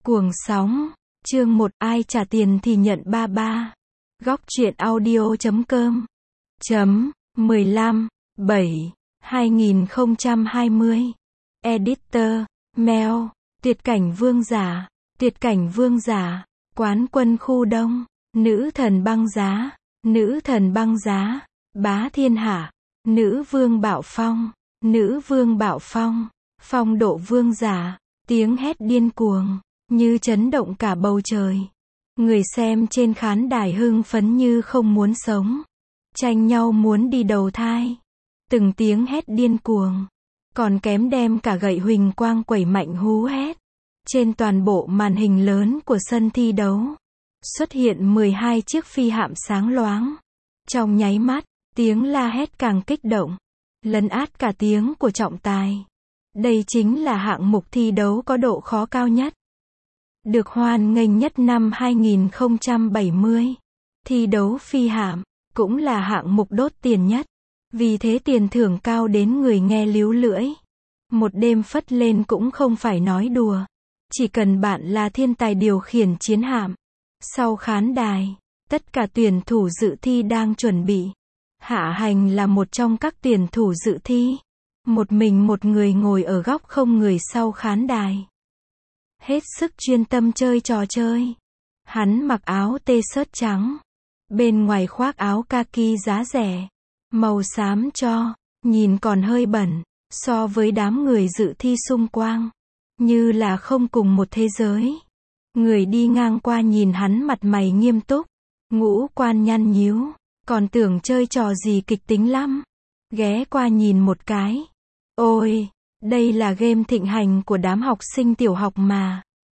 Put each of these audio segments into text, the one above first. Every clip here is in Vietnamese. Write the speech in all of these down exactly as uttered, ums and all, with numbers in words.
Cuồng sóng, chương một ai trả tiền thì nhận ba ba. Góc truyện audio chấm com. Chấm, mười lăm, bảy, hai nghìn không trăm hai mươi. Editor, mail, tuyệt cảnh vương giả, tuyệt cảnh vương giả, quán quân khu đông, nữ thần băng giá, nữ thần băng giá, bá thiên hạ, nữ vương bạo phong, nữ vương bạo phong, phong độ vương giả, tiếng hét điên cuồng, như chấn động cả bầu trời. Người xem trên khán đài hưng phấn như không muốn sống, tranh nhau muốn đi đầu thai. Từng tiếng hét điên cuồng, còn kém đem cả gậy huỳnh quang quẩy mạnh hú hét. Trên toàn bộ màn hình lớn của sân thi đấu, xuất hiện mười hai chiếc phi hạm sáng loáng. Trong nháy mắt, tiếng la hét càng kích động, lấn át cả tiếng của trọng tài. Đây chính là hạng mục thi đấu có độ khó cao nhất, được hoan nghênh nhất năm hai nghìn không trăm bảy mươi. Thi đấu phi hạm, cũng là hạng mục đốt tiền nhất. Vì thế tiền thưởng cao đến người nghe líu lưỡi. Một đêm phất lên cũng không phải nói đùa. Chỉ cần bạn là thiên tài điều khiển chiến hạm. Sau khán đài, tất cả tuyển thủ dự thi đang chuẩn bị. Hạ Hành là một trong các tuyển thủ dự thi. Một mình một người ngồi ở góc không người sau khán đài, hết sức chuyên tâm chơi trò chơi. Hắn mặc áo t-shirt trắng, bên ngoài khoác áo kaki giá rẻ, màu xám cho, nhìn còn hơi bẩn, so với đám người dự thi xung quanh, như là không cùng một thế giới. Người đi ngang qua nhìn hắn mặt mày nghiêm túc, ngũ quan nhăn nhíu, còn tưởng chơi trò gì kịch tính lắm. Ghé qua nhìn một cái. Ôi, đây là game thịnh hành của đám học sinh tiểu học mà.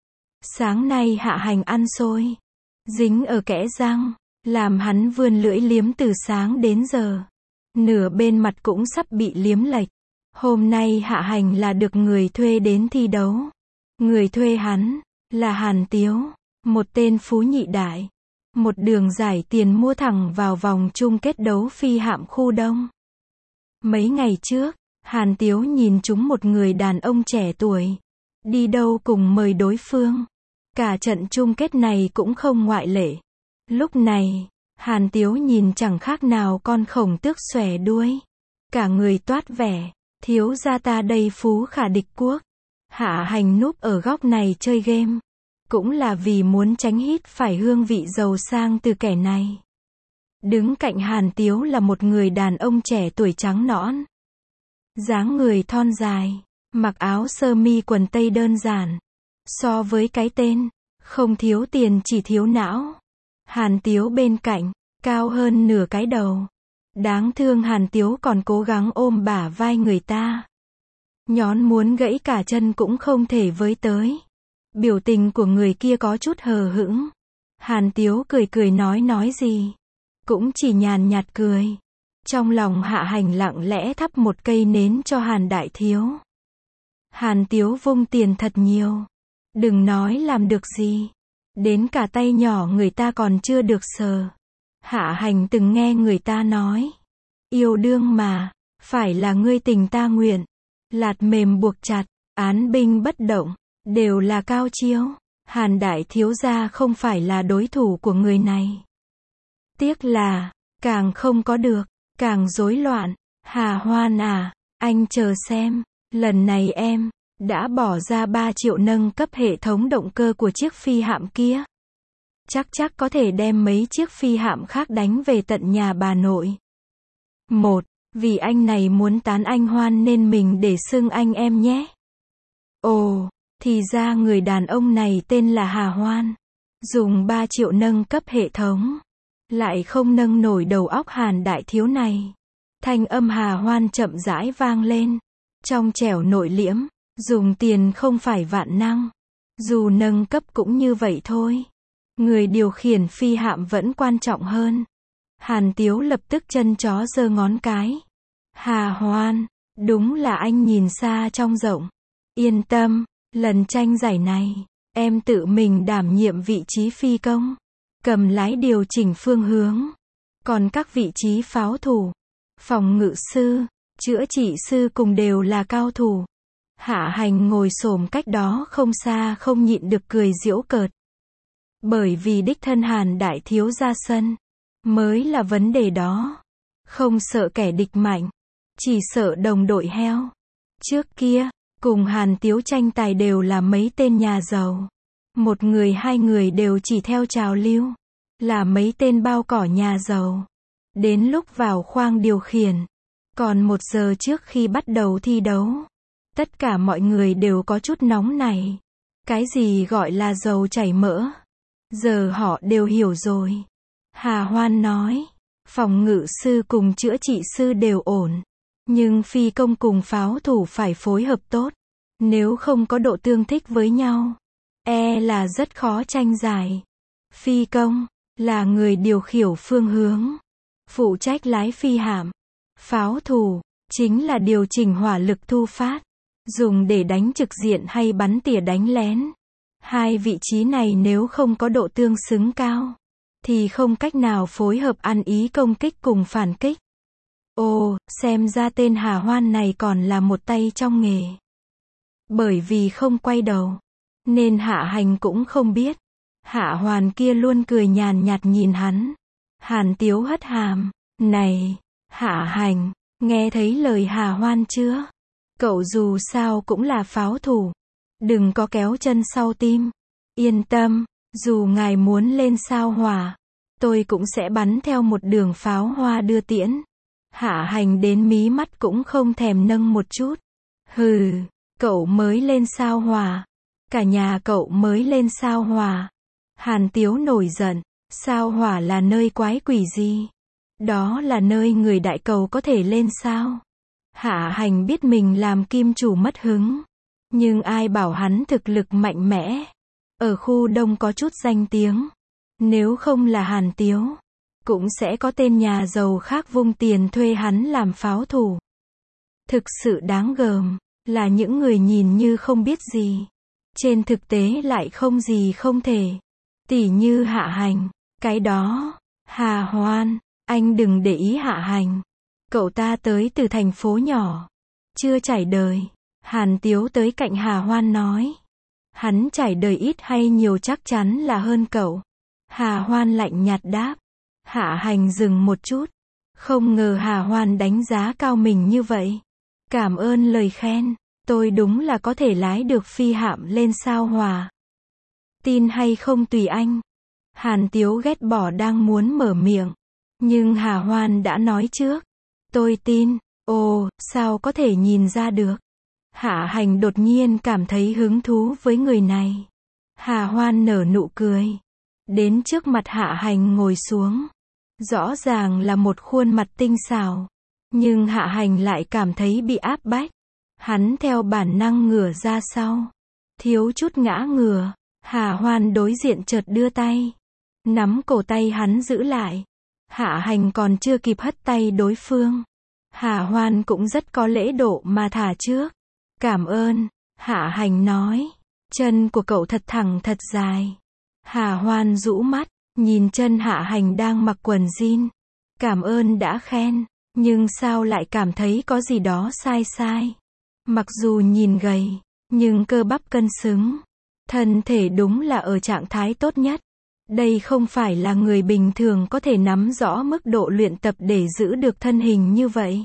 Sáng nay Hạ Hành ăn xôi, dính ở kẽ răng, làm hắn vươn lưỡi liếm từ sáng đến giờ. Nửa bên mặt cũng sắp bị liếm lệch. Hôm nay Hạ Hành là được người thuê đến thi đấu. Người thuê hắn là Hàn Tiếu, một tên phú nhị đại. Một đường giải tiền mua thẳng vào vòng chung kết đấu phi hạm khu đông. Mấy ngày trước, Hàn Tiếu nhìn trúng một người đàn ông trẻ tuổi, đi đâu cùng mời đối phương. Cả trận chung kết này cũng không ngoại lệ. Lúc này, Hàn Tiếu nhìn chẳng khác nào con khổng tước xòe đuôi. Cả người toát vẻ, thiếu gia ta đây phú khả địch quốc. Hạ Hành núp ở góc này chơi game, cũng là vì muốn tránh hít phải hương vị giàu sang từ kẻ này. Đứng cạnh Hàn Tiếu là một người đàn ông trẻ tuổi trắng nõn, dáng người thon dài, mặc áo sơ mi quần tây đơn giản. So với cái tên, không thiếu tiền chỉ thiếu não. Hàn Tiếu bên cạnh, cao hơn nửa cái đầu. Đáng thương Hàn Tiếu còn cố gắng ôm bả vai người ta. Nhón muốn gãy cả chân cũng không thể với tới. Biểu tình của người kia có chút hờ hững. Hàn Tiếu cười cười nói nói gì, cũng chỉ nhàn nhạt cười. Trong lòng Hạ Hành lặng lẽ thắp một cây nến cho Hàn Đại Thiếu. Hàn Tiếu vung tiền thật nhiều. Đừng nói làm được gì, đến cả tay nhỏ người ta còn chưa được sờ. Hạ Hành từng nghe người ta nói, yêu đương mà, phải là ngươi tình ta nguyện. Lạt mềm buộc chặt, án binh bất động, đều là cao chiêu. Hàn Đại Thiếu gia không phải là đối thủ của người này. Tiếc là, càng không có được, càng rối loạn. Hà Hoan à, anh chờ xem, lần này em đã bỏ ra ba triệu nâng cấp hệ thống động cơ của chiếc phi hạm kia. Chắc chắc có thể đem mấy chiếc phi hạm khác đánh về tận nhà bà nội. Một, vì anh này muốn tán anh Hoan nên mình để xưng anh em nhé. Ồ, thì ra người đàn ông này tên là Hà Hoan. Dùng ba triệu nâng cấp hệ thống, lại không nâng nổi đầu óc Hàn Đại Thiếu này. Thanh âm Hà Hoan chậm rãi vang lên, trong trẻo nội liễm. Dùng tiền không phải vạn năng, dù nâng cấp cũng như vậy thôi. Người điều khiển phi hạm vẫn quan trọng hơn. Hàn Tiếu lập tức chân chó giơ ngón cái. Hà Hoan, đúng là anh nhìn xa trông rộng. Yên tâm, lần tranh giải này, em tự mình đảm nhiệm vị trí phi công, cầm lái điều chỉnh phương hướng. Còn các vị trí pháo thủ, phòng ngự sư, chữa trị sư cùng đều là cao thủ. Hạ Hành ngồi xổm cách đó không xa không nhịn được cười giễu cợt. Bởi vì đích thân Hàn đại thiếu ra sân, mới là vấn đề đó. Không sợ kẻ địch mạnh, chỉ sợ đồng đội heo. Trước kia, cùng Hàn Tiếu tranh tài đều là mấy tên nhà giàu. Một người hai người đều chỉ theo trào lưu, là mấy tên bao cỏ nhà giàu. Đến lúc vào khoang điều khiển, còn một giờ trước khi bắt đầu thi đấu, tất cả mọi người đều có chút nóng này. Cái gì gọi là dầu chảy mỡ? Giờ họ đều hiểu rồi. Hà Hoan nói, phòng ngự sư cùng chữa trị sư đều ổn. Nhưng phi công cùng pháo thủ phải phối hợp tốt. Nếu không có độ tương thích với nhau, e là rất khó tranh giải. Phi công là người điều khiển phương hướng, phụ trách lái phi hạm. Pháo thủ chính là điều chỉnh hỏa lực thu phát, dùng để đánh trực diện hay bắn tỉa đánh lén. Hai vị trí này nếu không có độ tương xứng cao, thì không cách nào phối hợp ăn ý công kích cùng phản kích. Ồ, xem ra tên Hà Hoan này còn là một tay trong nghề. Bởi vì không quay đầu, nên Hạ Hành cũng không biết. Hạ Hoàn kia luôn cười nhàn nhạt nhìn hắn. Hàn Tiếu hất hàm, này, Hạ Hành, nghe thấy lời Hà Hoan chưa? Cậu dù sao cũng là pháo thủ, đừng có kéo chân sau tim. Yên tâm, dù ngài muốn lên sao hỏa, tôi cũng sẽ bắn theo một đường pháo hoa đưa tiễn. Hạ Hành đến mí mắt cũng không thèm nâng một chút. Hừ, cậu mới lên sao hỏa. Cả nhà cậu mới lên sao hỏa. Hàn Tiếu nổi giận. Sao hỏa là nơi quái quỷ gì? Đó là nơi người đại cầu có thể lên sao? Hạ Hành biết mình làm kim chủ mất hứng. Nhưng ai bảo hắn thực lực mạnh mẽ. Ở khu đông có chút danh tiếng. Nếu không là Hàn Tiếu, cũng sẽ có tên nhà giàu khác vung tiền thuê hắn làm pháo thủ. Thực sự đáng gờm, là những người nhìn như không biết gì. Trên thực tế lại không gì không thể. Tỉ như Hạ Hành, cái đó, Hà Hoan, anh đừng để ý Hạ Hành. Cậu ta tới từ thành phố nhỏ, chưa trải đời. Hàn Tiếu tới cạnh Hà Hoan nói. Hắn trải đời ít hay nhiều chắc chắn là hơn cậu. Hà Hoan lạnh nhạt đáp. Hạ Hành dừng một chút. Không ngờ Hà Hoan đánh giá cao mình như vậy. Cảm ơn lời khen. Tôi đúng là có thể lái được phi hạm lên sao hỏa. Tin hay không tùy anh. Hàn Tiếu ghét bỏ đang muốn mở miệng. Nhưng Hà Hoan đã nói trước. Tôi tin. Ồ, sao có thể nhìn ra được. Hạ Hành đột nhiên cảm thấy hứng thú với người này. Hà Hoan nở nụ cười. Đến trước mặt Hạ Hành ngồi xuống. Rõ ràng là một khuôn mặt tinh xảo. Nhưng Hạ Hành lại cảm thấy bị áp bách. Hắn theo bản năng ngửa ra sau. Thiếu chút ngã ngửa. Hà Hoan đối diện chợt đưa tay. Nắm cổ tay hắn giữ lại. Hạ Hành còn chưa kịp hất tay đối phương. Hà Hoan cũng rất có lễ độ mà thả trước. Cảm ơn. Hạ Hành nói. Chân của cậu thật thẳng thật dài. Hà Hoan rũ mắt, nhìn chân Hạ Hành đang mặc quần jean. Cảm ơn đã khen, nhưng sao lại cảm thấy có gì đó sai sai. Mặc dù nhìn gầy, nhưng cơ bắp cân xứng. Thân thể đúng là ở trạng thái tốt nhất. Đây không phải là người bình thường có thể nắm rõ mức độ luyện tập để giữ được thân hình như vậy.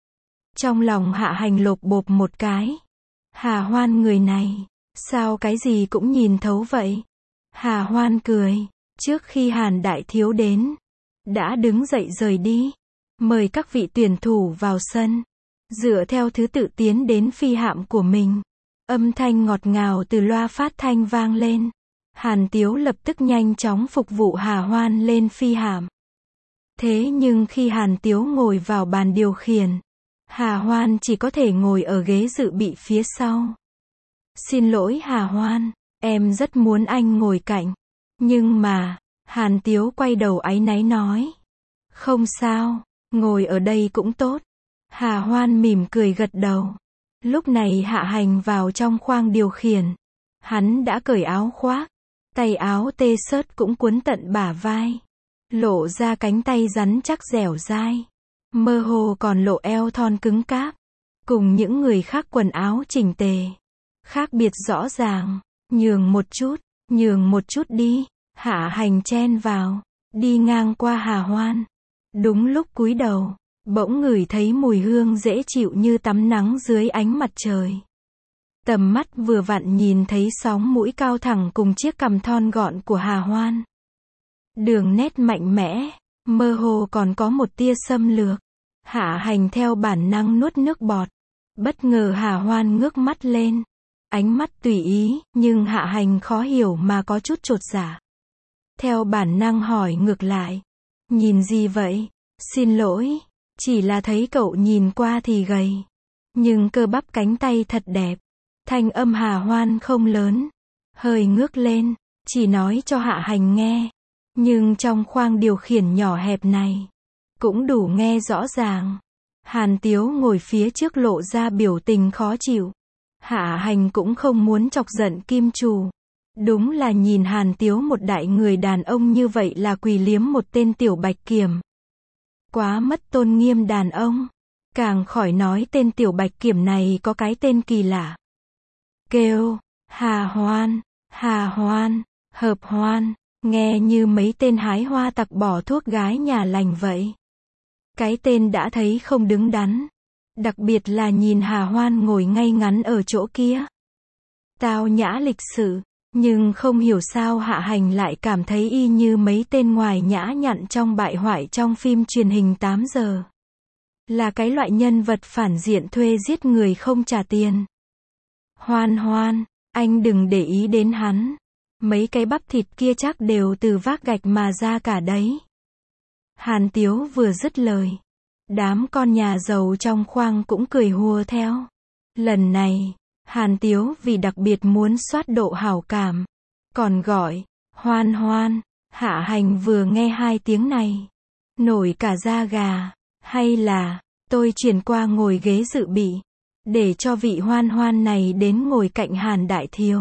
Trong lòng Hạ Hành lộp bộp một cái. Hà Hoan người này, sao cái gì cũng nhìn thấu vậy? Hà Hoan cười, trước khi Hàn đại thiếu đến, đã đứng dậy rời đi, mời các vị tuyển thủ vào sân, dựa theo thứ tự tiến đến phi hạm của mình. Âm thanh ngọt ngào từ loa phát thanh vang lên. Hàn Tiếu lập tức nhanh chóng phục vụ Hà Hoan lên phi hạm. Thế nhưng khi Hàn Tiếu ngồi vào bàn điều khiển, Hà Hoan chỉ có thể ngồi ở ghế dự bị phía sau. Xin lỗi Hà Hoan, em rất muốn anh ngồi cạnh. Nhưng mà, Hàn Tiếu quay đầu áy náy nói. Không sao, ngồi ở đây cũng tốt. Hà Hoan mỉm cười gật đầu. Lúc này Hạ Hành vào trong khoang điều khiển. Hắn đã cởi áo khoác. Tay áo t-shirt cũng cuốn tận bả vai. Lộ ra cánh tay rắn chắc dẻo dai. Mơ hồ còn lộ eo thon cứng cáp. cùng những người khác quần áo chỉnh tề. Khác biệt rõ ràng. Nhường một chút, nhường một chút đi. Hạ Hành chen vào, đi ngang qua Hà Hoan. Đúng lúc cúi đầu, bỗng ngửi thấy mùi hương dễ chịu như tắm nắng dưới ánh mặt trời. Tầm mắt vừa vặn nhìn thấy sóng mũi cao thẳng cùng chiếc cằm thon gọn của Hà Hoan. Đường nét mạnh mẽ, mơ hồ còn có một tia xâm lược. Hạ Hành theo bản năng nuốt nước bọt. Bất ngờ Hà Hoan ngước mắt lên. Ánh mắt tùy ý, nhưng Hạ Hành khó hiểu mà có chút chột dạ. Theo bản năng hỏi ngược lại. Nhìn gì vậy? Xin lỗi, chỉ là thấy cậu nhìn qua thì gầy. Nhưng cơ bắp cánh tay thật đẹp. Thanh âm Hà Hoan không lớn. Hơi ngước lên, chỉ nói cho Hạ Hành nghe. Nhưng trong khoang điều khiển nhỏ hẹp này, cũng đủ nghe rõ ràng. Hàn Tiếu ngồi phía trước lộ ra biểu tình khó chịu. Hạ Hành cũng không muốn chọc giận Kim Chủ. Đúng là nhìn Hàn Tiếu một đại người đàn ông như vậy là quỳ liếm một tên tiểu bạch kiểm. Quá mất tôn nghiêm đàn ông. Càng khỏi nói tên tiểu bạch kiểm này có cái tên kỳ lạ. Kêu, Hà Hoan, Hà Hoan, Hợp Hoan, nghe như mấy tên hái hoa tặc bỏ thuốc gái nhà lành vậy. Cái tên đã thấy không đứng đắn. Đặc biệt là nhìn Hà Hoan ngồi ngay ngắn ở chỗ kia. Tao nhã lịch sự, nhưng không hiểu sao Hạ Hành lại cảm thấy y như mấy tên ngoài nhã nhặn trong bại hoại trong phim truyền hình tám giờ. Là cái loại nhân vật phản diện thuê giết người không trả tiền. Hoan Hoan, anh đừng để ý đến hắn. Mấy cái bắp thịt kia chắc đều từ vác gạch mà ra cả đấy. Hàn Tiếu vừa dứt lời. Đám con nhà giàu trong khoang cũng cười hùa theo. Lần này, Hàn Tiếu vì đặc biệt muốn soát độ hảo cảm. Còn gọi, Hoan Hoan. Hạ Hành vừa nghe hai tiếng này. Nổi cả da gà. Hay là, tôi chuyển qua ngồi ghế dự bị. Để cho vị Hoan Hoan này đến ngồi cạnh Hàn Đại Thiếu.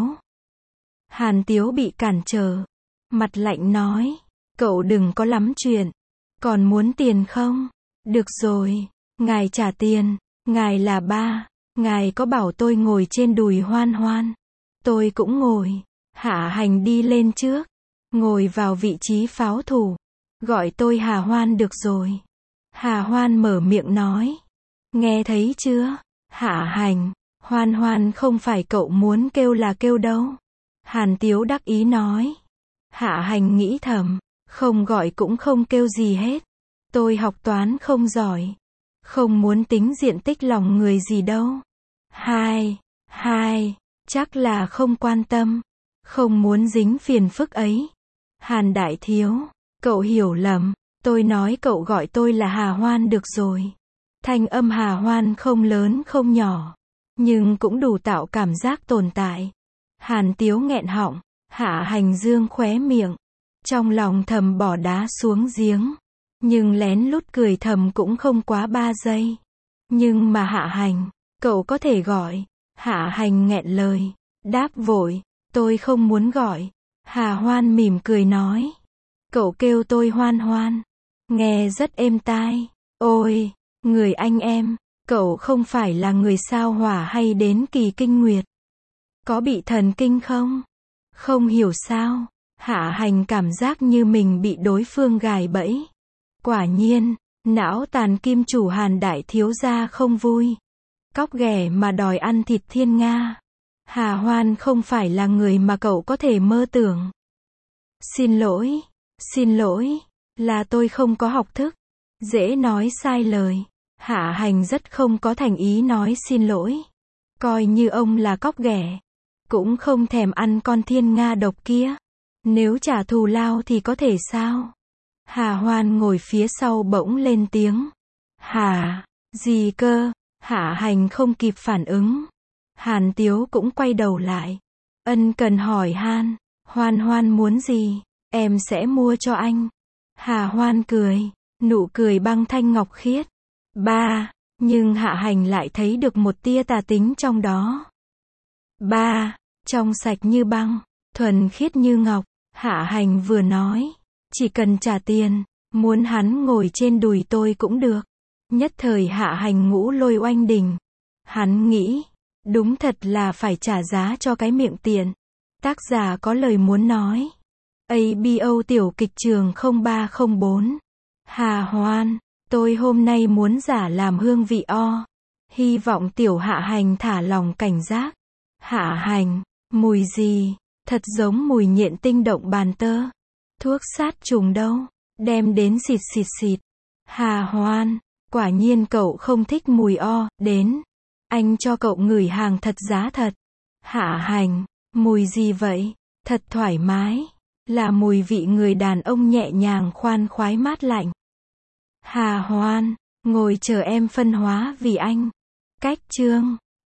Hàn Tiếu bị cản trở. Mặt lạnh nói, cậu đừng có lắm chuyện. Còn muốn tiền không? Được rồi, ngài trả tiền. Ngài là ba. Ngài có bảo tôi ngồi trên đùi Hoan Hoan. Tôi cũng ngồi. Hạ Hành đi lên trước. Ngồi vào vị trí pháo thủ. Gọi tôi Hà Hoan được rồi. Hà Hoan mở miệng nói. Nghe thấy chưa? Hạ Hành, Hoan Hoan không phải cậu muốn kêu là kêu đâu. Hàn Tiếu đắc ý nói. Hạ Hành nghĩ thầm. Không gọi cũng không kêu gì hết. Tôi học toán không giỏi. Không muốn tính diện tích lòng người gì đâu. Hai, hai, chắc là không quan tâm. Không muốn dính phiền phức ấy. Hàn Đại Thiếu, cậu hiểu lầm. Tôi nói cậu gọi tôi là Hà Hoan được rồi. Thanh âm Hà Hoan không lớn không nhỏ. Nhưng cũng đủ tạo cảm giác tồn tại. Hàn Tiếu nghẹn họng. Hạ Hành dương khóe miệng. Trong lòng thầm bỏ đá xuống giếng. Nhưng lén lút cười thầm cũng không quá ba giây. Nhưng mà Hạ Hành, cậu có thể gọi. Hạ Hành nghẹn lời. Đáp vội. Tôi không muốn gọi. Hà Hoan mỉm cười nói. Cậu kêu tôi Hoan Hoan. Nghe rất êm tai. Ôi, người anh em, cậu không phải là người sao hỏa hay đến kỳ kinh nguyệt. Có bị thần kinh không? Không hiểu sao. Hạ Hành cảm giác như mình bị đối phương gài bẫy. Quả nhiên, não tàn Kim Chủ Hàn Đại Thiếu gia không vui. Cóc ghẻ mà đòi ăn thịt thiên nga. Hà Hoan không phải là người mà cậu có thể mơ tưởng. Xin lỗi, xin lỗi, là tôi không có học thức. Dễ nói sai lời. Hạ Hành rất không có thành ý nói xin lỗi. Coi như ông là cóc ghẻ. Cũng không thèm ăn con thiên nga độc kia. Nếu trả thù lao thì có thể sao? Hà Hoan ngồi phía sau bỗng lên tiếng. Hả? Gì cơ? Hạ Hành không kịp phản ứng. Hàn Tiếu cũng quay đầu lại. Ân cần hỏi Han. Hoan Hoan muốn gì? Em sẽ mua cho anh. Hà Hoan cười. Nụ cười băng thanh ngọc khiết. Ba. Nhưng Hạ Hành lại thấy được một tia tà tính trong đó. Ba. Trong sạch như băng. Thuần khiết như ngọc. Hạ Hành vừa nói. Chỉ cần trả tiền. Muốn hắn ngồi trên đùi tôi cũng được. Nhất thời Hạ Hành ngũ lôi oanh đỉnh. Hắn nghĩ, đúng thật là phải trả giá cho cái miệng tiện. Tác giả có lời muốn nói. a bê o tiểu kịch trường không ba không bốn. Hà Hoan, tôi hôm nay muốn giả làm hương vị o. Hy vọng tiểu Hạ Hành thả lòng cảnh giác. Hạ Hành, mùi gì? Thật giống mùi nhện tinh động bàn tơ. Thuốc sát trùng đâu? Đem đến xịt xịt xịt. Hà Hoan, quả nhiên cậu không thích mùi o, đến. Anh cho cậu ngửi hàng thật giá thật. Hạ Hành, mùi gì vậy? Thật thoải mái. Là mùi vị người đàn ông nhẹ nhàng khoan khoái mát lạnh. Hà Hoan, ngồi chờ em phân hóa vì anh. Cách chương